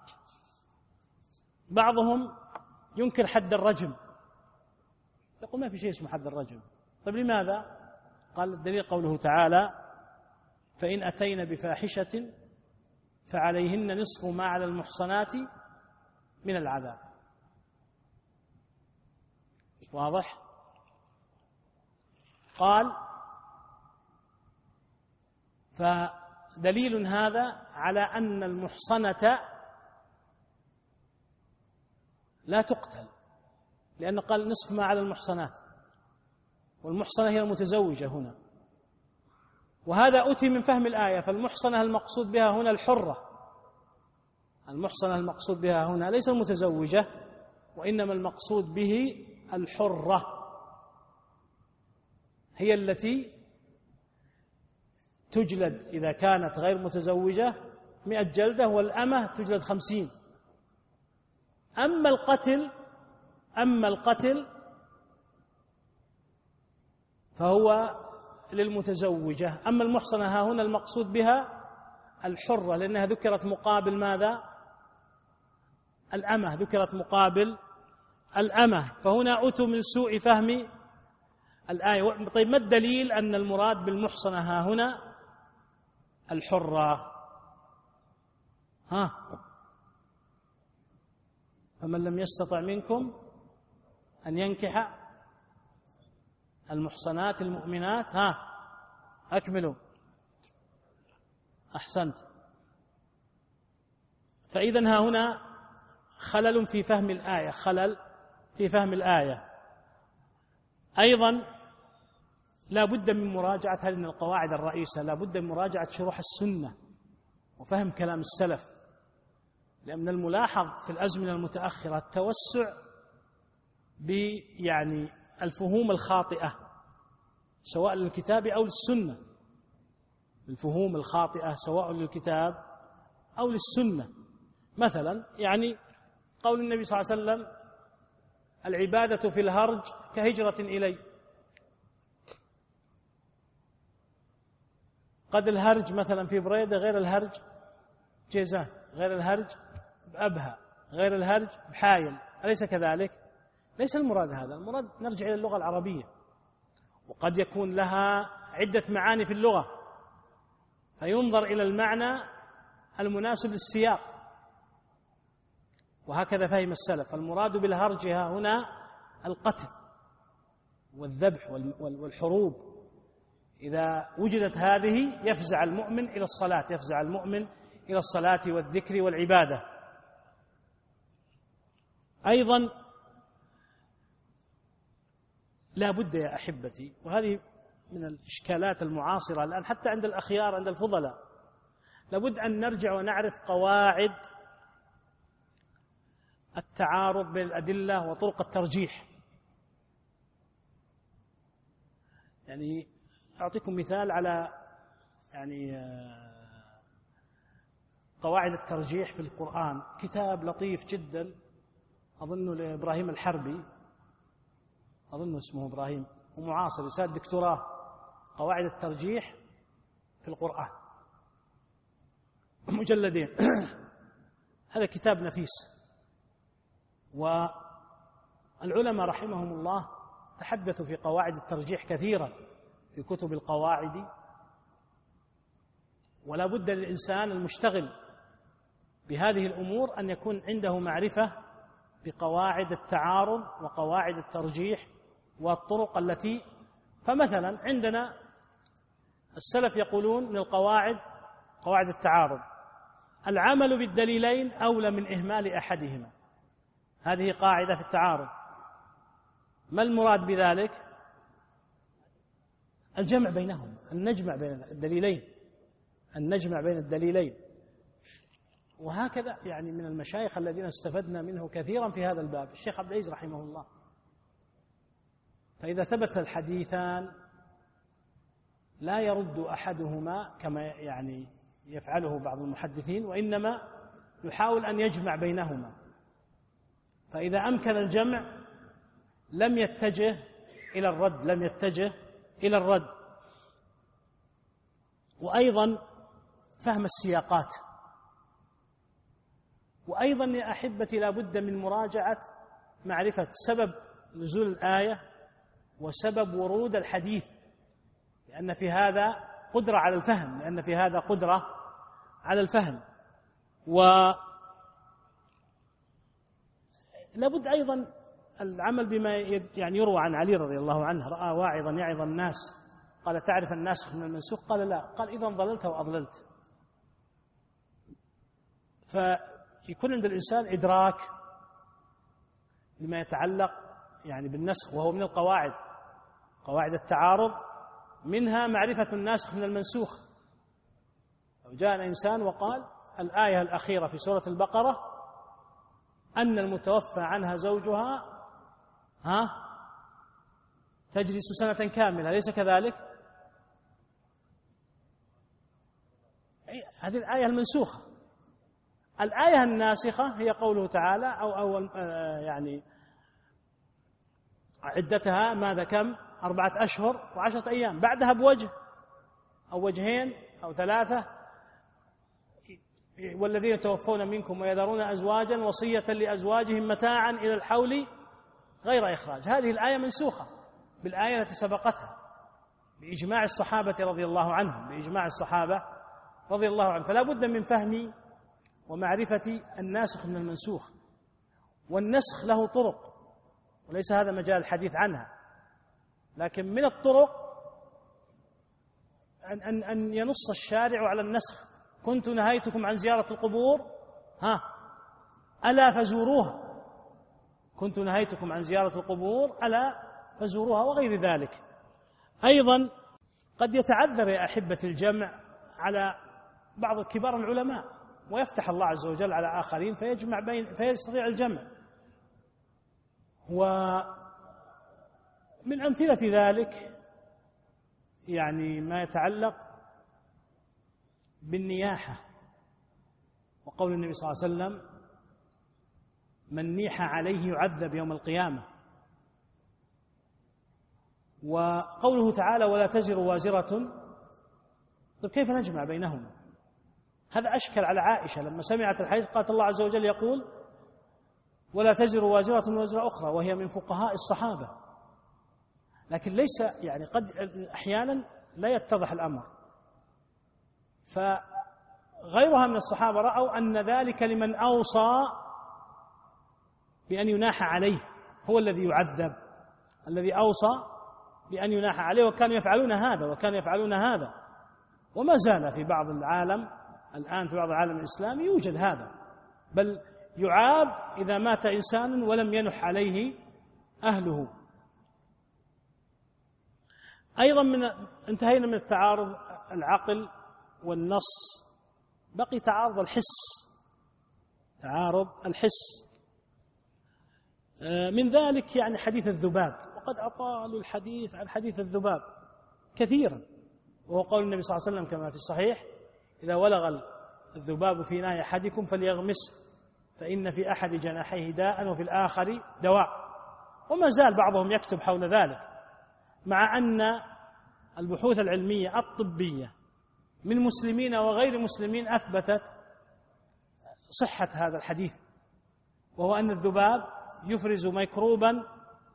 بعضهم ينكر حد الرجم، يقول ما في شيء اسمه حد الرجم. طيب لماذا؟ قال الدليل قوله تعالى فإن أتين بفاحشة فعليهن نصف ما على المحصنات من العذاب. واضح؟ قال فدليل هذا على أن المحصنة لا تقتل، لأن قال نصف ما على المحصنات، والمحصنة هي المتزوجة هنا، وهذا أتي من فهم الآية. فالمحصنة المقصود بها هنا الحرة، المحصنة المقصود بها هنا ليس المتزوجة، وإنما المقصود به الحرة، هي التي تجلد إذا كانت غير متزوجة مئة جلدة، والأمة تجلد خمسين. أما القتل أما القتل فهو للمتزوجة. أما المحصنة ها هنا المقصود بها الحرة، لأنها ذكرت مقابل ماذا؟ الأمة، ذكرت مقابل الأمة، فهنا أتوا من سوء فهم الآية. طيب ما الدليل أن المراد بالمحصنة ها هنا الحرة؟ ها فمن لم يستطع منكم أن ينكح المحصنات المؤمنات، ها أكملوا، أحسنت. فإذن ها هنا خلل في فهم الآية، خلل في فهم الآية. أيضا لا بد من مراجعة هذه من القواعد الرئيسة، لا بد من مراجعة شروح السنة وفهم كلام السلف، لأن الملاحظ في الأزمنة المتأخرة التوسع بيعني الفهوم الخاطئة سواء للكتاب أو للسنة، الفهوم الخاطئة سواء للكتاب أو للسنة. مثلا يعني قول النبي صلى الله عليه وسلم العبادة في الهرج كهجرة إلي، قد الهرج مثلا في بريدة غير الهرج جيزان، غير الهرج بأبها، غير الهرج بحايل، أليس كذلك؟ ليس المراد هذا، المراد نرجع إلى اللغة العربية. وقد يكون لها عدة معاني في اللغة، فينظر إلى المعنى المناسب للسياق، وهكذا فهم السلف. المراد بالهرجها هنا القتل والذبح والحروب. إذا وجدت هذه يفزع المؤمن إلى الصلاة، يفزع المؤمن إلى الصلاة والذكر والعبادة. أيضا لا بد يا أحبتي، وهذه من الإشكالات المعاصرة الآن حتى عند الأخيار، عند الفضلاء، لابد أن نرجع ونعرف قواعد التعارض بين الأدلة وطرق الترجيح. يعني أعطيكم مثال على يعني قواعد الترجيح في القرآن. كتاب لطيف جدا أظنه لإبراهيم الحربي، أظنه اسمه إبراهيم، ومعاصر، رسالة دكتوراه، قواعد الترجيح في القرآن، مجلدين. هذا كتاب نفيس، والعلماء رحمهم الله تحدثوا في قواعد الترجيح كثيرا في كتب القواعد. ولا بد للإنسان المشتغل بهذه الأمور أن يكون عنده معرفة بقواعد التعارض وقواعد الترجيح والطرق التي. فمثلا عندنا السلف يقولون من القواعد قواعد التعارض: العمل بالدليلين أولى من إهمال أحدهما. هذه قاعدة في التعارض. ما المراد بذلك؟ الجمع بينهما، أن نجمع بين الدليلين، أن نجمع بين الدليلين. وهكذا يعني من المشايخ الذين استفدنا منه كثيرا في هذا الباب الشيخ عبد العزيز رحمه الله. فإذا ثبت الحديثان لا يرد أحدهما كما يعني يفعله بعض المحدثين، وإنما يحاول أن يجمع بينهما. فإذا أمكن الجمع لم يتجه إلى الرد، لم يتجه إلى الرد. وأيضا فهم السياقات. وأيضا يا أحبتي لا بد من مراجعة معرفة سبب نزول الآية وسبب ورود الحديث، لأن في هذا قدرة على الفهم، لأن في هذا قدرة على الفهم. ولا بد أيضا العمل بما يعني يروى عن علي رضي الله عنه: رأى واعظا يعظ الناس، قال: تعرف الناسخ من المنسوخ؟ قال: لا. قال: إذا ضللت وأضللت. فيكون عند الإنسان إدراك لما يتعلق يعني بالنسخ، وهو من القواعد، قواعد التعارض، منها معرفة الناسخ من المنسوخ. لو جاء إنسان وقال الآية الأخيرة في سورة البقرة أن المتوفى عنها زوجها ها تجلس سنة كاملة، أليس كذلك؟ هذه الآية المنسوخة. الآية الناسخة هي قوله تعالى أو أو يعني عدتها ماذا كم؟ أربعة أشهر وعشرة أيام، بعدها بوجه أو وجهين أو ثلاثة: والذين يتوفون منكم ويذرون أزواجا وصية لأزواجهم متاعا إلى الحول غير إخراج. هذه الآية منسوخة بالآية التي سبقتها بإجماع الصحابة رضي الله عنهم، بإجماع الصحابة رضي الله عنهم. فلا بد من فهم ومعرفة الناسخ من المنسوخ. والنسخ له طرق، وليس هذا مجال الحديث عنها، لكن من الطرق أن, أن, أن ينص الشارع على النسخ: كنت نهيتكم عن زيارة القبور ها ألا فزوروها، كنت نهيتكم عن زيارة القبور ألا فزوروها، وغير ذلك. أيضا قد يتعذر يا أحبة الجمع على بعض كبار العلماء، ويفتح الله عز وجل على آخرين فيجمع بين فيستطيع الجمع. ومن أمثلة ذلك يعني ما يتعلق بالنياحة، وقول النبي صلى الله عليه وسلم: من نيح عليه يعذب يوم القيامة. وقوله تعالى: ولا تزر وازرة. طيب كيف نجمع بينهما؟ هذا أشكل على عائشة لما سمعت الحديث، قالت: الله عز وجل يقول: ولا تزر وازرة وزر أخرى، وهي من فقهاء الصحابة. لكن ليس يعني قد أحيانا لا يتضح الأمر. فغيرها من الصحابة رأوا أن ذلك لمن أوصى بأن يناح عليه هو الذي يعذب، الذي أوصى بأن يناح عليه، وكانوا يفعلون هذا وكانوا يفعلون هذا وما زال في بعض العالم الآن، في بعض العالم الإسلامي يوجد هذا، بل يعاب إذا مات إنسان ولم ينح عليه أهله. أيضا من انتهينا من التعارض العقل والنص، بقي تعارض الحس، تعارض الحس. من ذلك يعني حديث الذباب، وقد أطالوا الحديث عن حديث الذباب كثيرا، وهو قول النبي صلى الله عليه وسلم كما في الصحيح: إذا ولغ الذباب في ناء أحدكم فليغمسه فإن في أحد جناحيه داء وفي الآخر دواء. وما زال بعضهم يكتب حول ذلك، مع أن البحوث العلمية الطبية من مسلمين وغير مسلمين أثبتت صحة هذا الحديث، وهو أن الذباب يفرز ميكروبا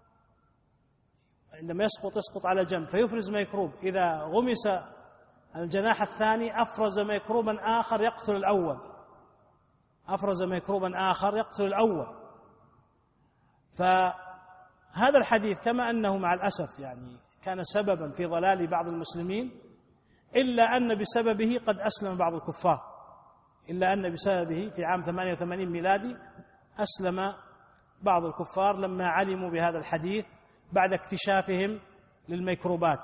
عندما يسقط يسقط على جنب فيفرز ميكروب، إذا غمس الجناح الثاني أفرز ميكروبا آخر يقتل الأول، أفرز ميكروبا آخر يقتل الأول. فهذا الحديث كما أنه مع الأسف يعني كان سببا في ضلال بعض المسلمين، إلا أن بسببه قد أسلم بعض الكفار، إلا أن بسببه في عام ثمانية وثمانين ميلادي أسلم بعض الكفار لما علموا بهذا الحديث بعد اكتشافهم للميكروبات.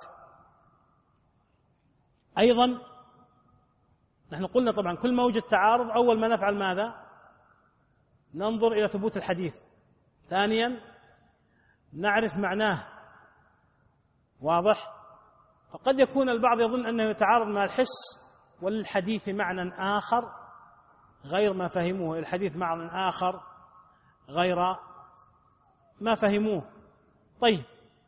أيضا نحن قلنا طبعا كل ما وجد تعارض أول ما نفعل ماذا؟ ننظر إلى ثبوت الحديث، ثانيا نعرف معناه، واضح؟ فقد يكون البعض يظن أنه يتعارض مع الحس والحديث معنى آخر غير ما فهموه، الحديث معنى آخر غير ما فهموه. طيب،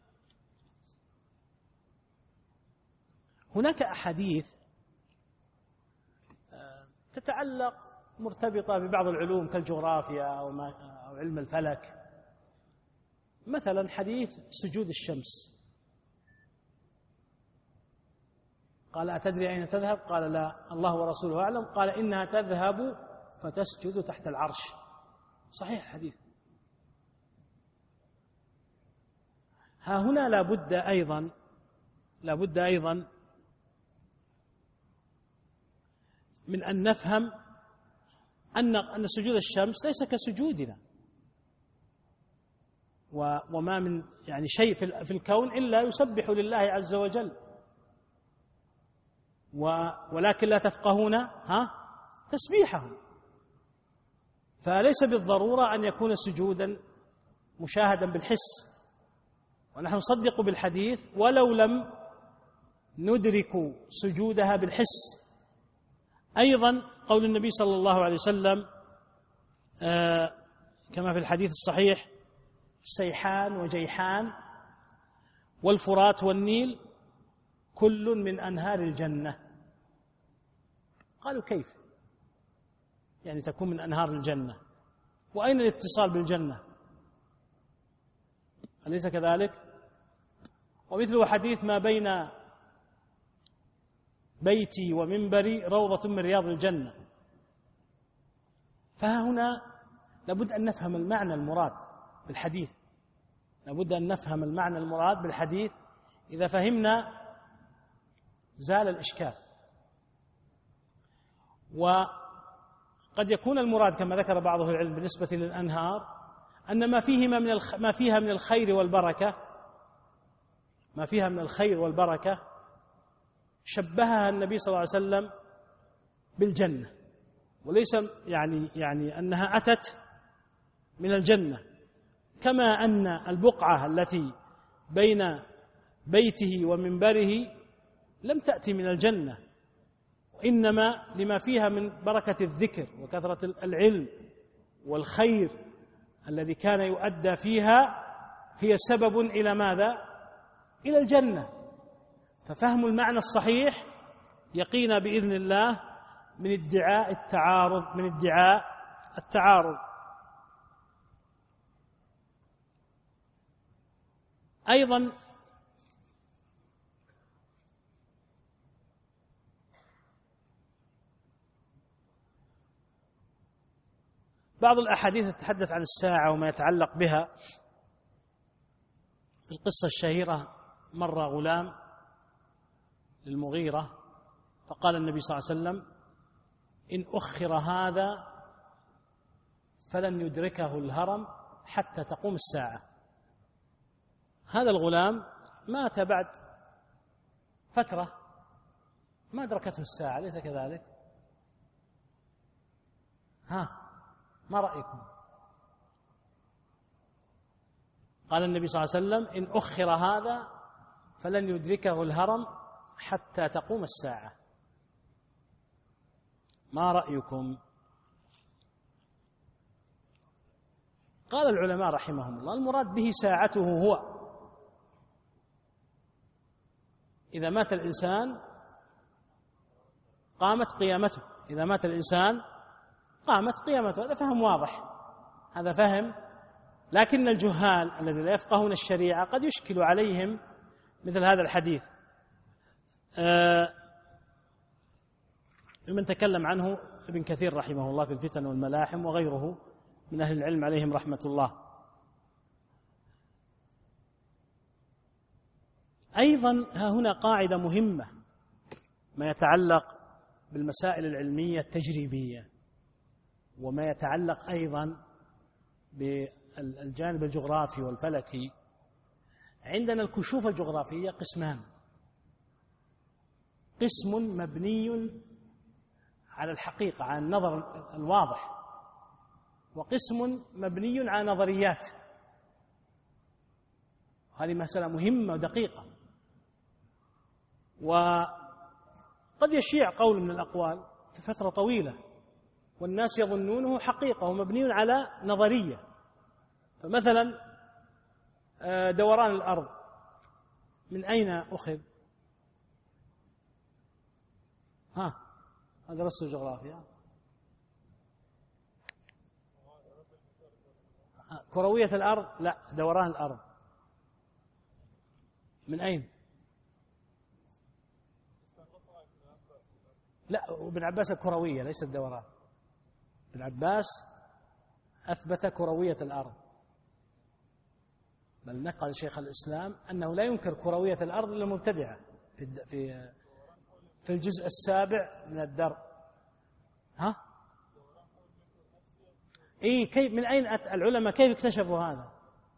هناك أحاديث تتعلق مرتبطة ببعض العلوم كالجغرافيا أو, أو علم الفلك، مثلا حديث سجود الشمس، قال: أتدري أين تذهب؟ قال: لا، الله ورسوله أعلم. قال: إنها تذهب فتسجد تحت العرش. صحيح الحديث. ها هنا لابد أيضا لابد أيضا من أن نفهم أن أن سجود الشمس ليس كسجودنا، وما من يعني شيء في الكون إلا يسبح لله عز وجل، ولكن لا تفقهون ها تسبيحهم. فليس بالضرورة أن يكون سجودا مشاهدا بالحس، ونحن نصدق بالحديث ولو لم ندرك سجودها بالحس. أيضا قول النبي صلى الله عليه وسلم آه كما في الحديث الصحيح: سيحان وجيحان والفرات والنيل كل من أنهار الجنة. قالوا: كيف يعني تكون من أنهار الجنة؟ وأين الاتصال بالجنة؟ أليس كذلك؟ ومثل حديث: ما بين بيتي ومنبري روضة من رياض الجنة. فها هنا لابد أن نفهم المعنى المراد بالحديث، لابد أن نفهم المعنى المراد بالحديث. إذا فهمنا زال الإشكال. وقد يكون المراد كما ذكر بعض أهل العلم بالنسبة للأنهار أن ما فيهما من الخ... ما فيها من الخير والبركة ما فيها من الخير والبركة شبهها النبي صلى الله عليه وسلم بالجنة، وليس يعني يعني أنها أتت من الجنة، كما أن البقعة التي بين بيته ومنبره لم تأتي من الجنة، وإنما لما فيها من بركة الذكر وكثرة العلم والخير الذي كان يؤدى فيها هي سبب إلى ماذا؟ إلى الجنة. ففهم المعنى الصحيح يقينا بإذن الله من ادعاء التعارض من ادعاء التعارض. أيضا بعض الأحاديث تتحدث عن الساعة وما يتعلق بها. القصة الشهيرة: مر غلام للمغيرة فقال النبي صلى الله عليه وسلم: إن أخر هذا فلن يدركه الهرم حتى تقوم الساعة. هذا الغلام مات بعد فترة ما أدركته الساعة، أليس كذلك؟ ها، ما رأيكم؟ قال النبي صلى الله عليه وسلم: إن أخر هذا فلن يدركه الهرم حتى تقوم الساعة. ما رأيكم؟ قال العلماء رحمهم الله: المراد به ساعته هو، إذا مات الإنسان قامت قيامته، إذا مات الإنسان قامت قيامته. هذا فهم واضح، هذا فهم. لكن الجهال الذين لا يفقهون الشريعة قد يشكل عليهم مثل هذا الحديث. آه من تكلم عنه ابن كثير رحمه الله في الفتن والملاحم وغيره من أهل العلم عليهم رحمة الله. أيضا ها هنا قاعدة مهمة ما يتعلق بالمسائل العلمية التجريبية، وما يتعلق أيضا بالجانب الجغرافي والفلكي. عندنا الكشوف الجغرافية قسمان: قسم مبني على الحقيقة، على النظر الواضح، وقسم مبني على نظريات. هذه مسألة مهمة ودقيقة، وقد يشيع قول من الأقوال في فترة طويلة والناس يظنونه حقيقة ومبني على نظرية. فمثلا دوران الأرض من أين أخذ؟ ها، هذا درس الجغرافيا. كروية الأرض؟ لا، دوران الأرض من أين؟ لا، ابن عباس الكروية ليس الدوران. ابن عباس أثبت كروية الأرض، بل نقل شيخ الإسلام أنه لا ينكر كروية الأرض إلا المبتدعة في في في الجزء السابع من الدرء. ها؟ إيه، كيف من أين أتى العلماء؟ كيف اكتشفوا هذا؟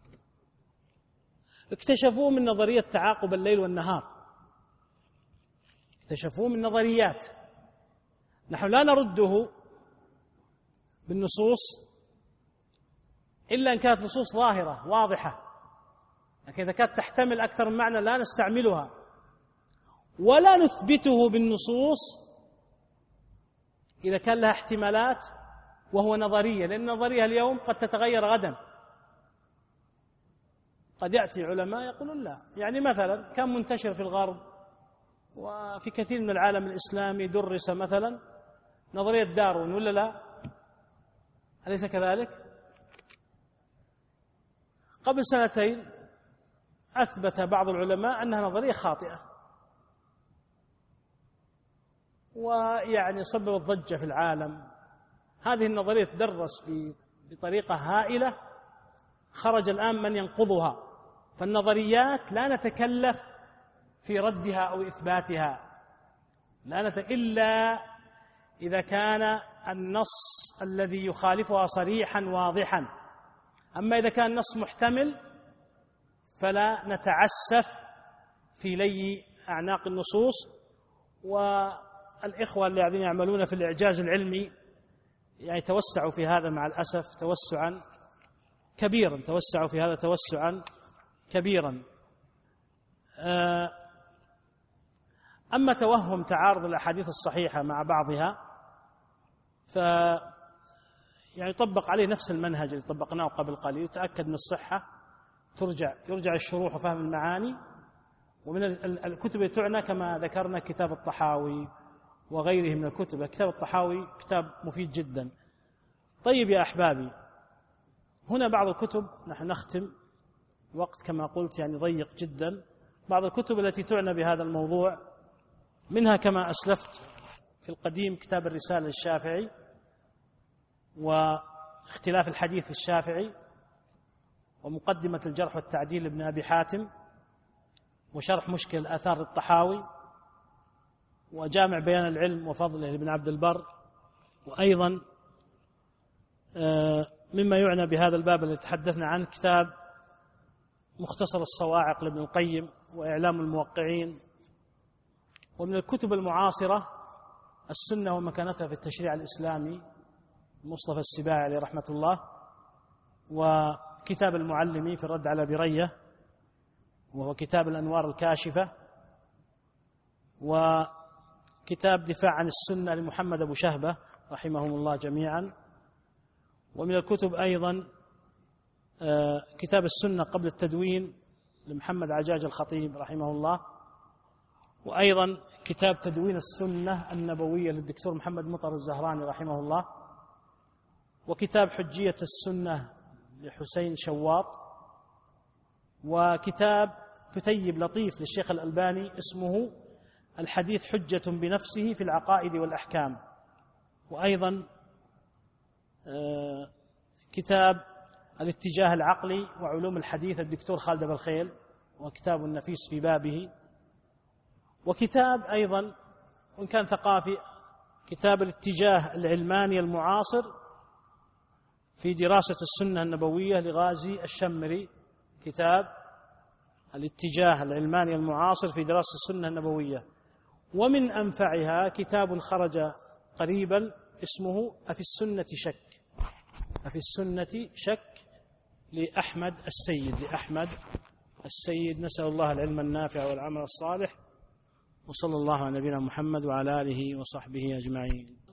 اكتشفوه من نظرية تعاقب الليل والنهار، اكتشفوه من نظريات نحن لا نرده بالنصوص إلا إن كانت نصوص ظاهرة واضحة، لكن إذا كانت تحتمل أكثر من معنى لا نستعملها، ولا نثبته بالنصوص إذا كان لها احتمالات وهو نظرية، لأن النظرية اليوم قد تتغير غدا. قد يأتي علماء يقولون لا، يعني مثلا كان منتشر في الغرب وفي كثير من العالم الإسلامي درس مثلا نظرية داروين، ولا لا؟ أليس كذلك؟ قبل سنتين أثبت بعض العلماء أنها نظرية خاطئة، ويعني سببت ضجة في العالم. هذه النظرية تدرس بطريقة هائلة، خرج الآن من ينقضها. فالنظريات لا نتكلف في ردها أو إثباتها، لا نت... إلا إذا كان النص الذي يخالفها صريحا واضحا. أما إذا كان النص محتمل فلا نتعسف في لي أعناق النصوص. والإخوة الذين يعملون في الإعجاز العلمي يعني توسعوا في هذا مع الأسف توسعا كبيرا، توسعوا في هذا توسعا كبيرا. أما توهم تعارض الأحاديث الصحيحة مع بعضها ف يعني يطبق عليه نفس المنهج اللي طبقناه قبل قليل، يتأكد من الصحة، ترجع يرجع الشروح وفهم المعاني. ومن الكتب اللي تعنى كما ذكرنا كتاب الطحاوي وغيره من الكتب. كتاب الطحاوي كتاب مفيد جدا. طيب يا أحبابي، هنا بعض الكتب، نحن نختم وقت كما قلت يعني ضيق جدا، بعض الكتب التي تعنى بهذا الموضوع، منها كما أسلفت في القديم كتاب الرسالة الشافعي، واختلاف الحديث للشافعي، ومقدمة الجرح والتعديل لابن أبي حاتم، وشرح مشكل الآثار للطحاوي، وجامع بيان العلم وفضله لابن عبد البر. وأيضا مما يعنى بهذا الباب الذي تحدثنا عنه كتاب مختصر الصواعق لابن القيم، وإعلام الموقعين. ومن الكتب المعاصرة السنة ومكانتها في التشريع الإسلامي مصطفى السباعي عليه رحمة الله، وكتاب المعلمي في الرد على برية، وهو كتاب الأنوار الكاشفة، وكتاب دفاع عن السنة لمحمد أبو شهبة رحمهم الله جميعا. ومن الكتب أيضا كتاب السنة قبل التدوين لمحمد عجاج الخطيب رحمه الله، وأيضا كتاب تدوين السنة النبوية للدكتور محمد مطر الزهراني رحمه الله، وكتاب حجية السنة لحسين شواط، وكتاب كتيب لطيف للشيخ الألباني اسمه الحديث حجة بنفسه في العقائد والأحكام، وأيضا كتاب الاتجاه العقلي وعلوم الحديث الدكتور خالد بالخيل، وكتاب نفيس في بابه. وكتاب أيضا وإن كان ثقافي كتاب الاتجاه العلماني المعاصر في دراسة السنة النبوية لغازي الشمري، كتاب الاتجاه العلماني المعاصر في دراسة السنة النبوية. ومن أنفعها كتاب خرج قريبا اسمه أفي السنة شك، أفي السنة شك لأحمد السيد لأحمد السيد نسأل الله العلم النافع والعمل الصالح، وصلى الله على نبينا محمد وعلى آله وصحبه أجمعين.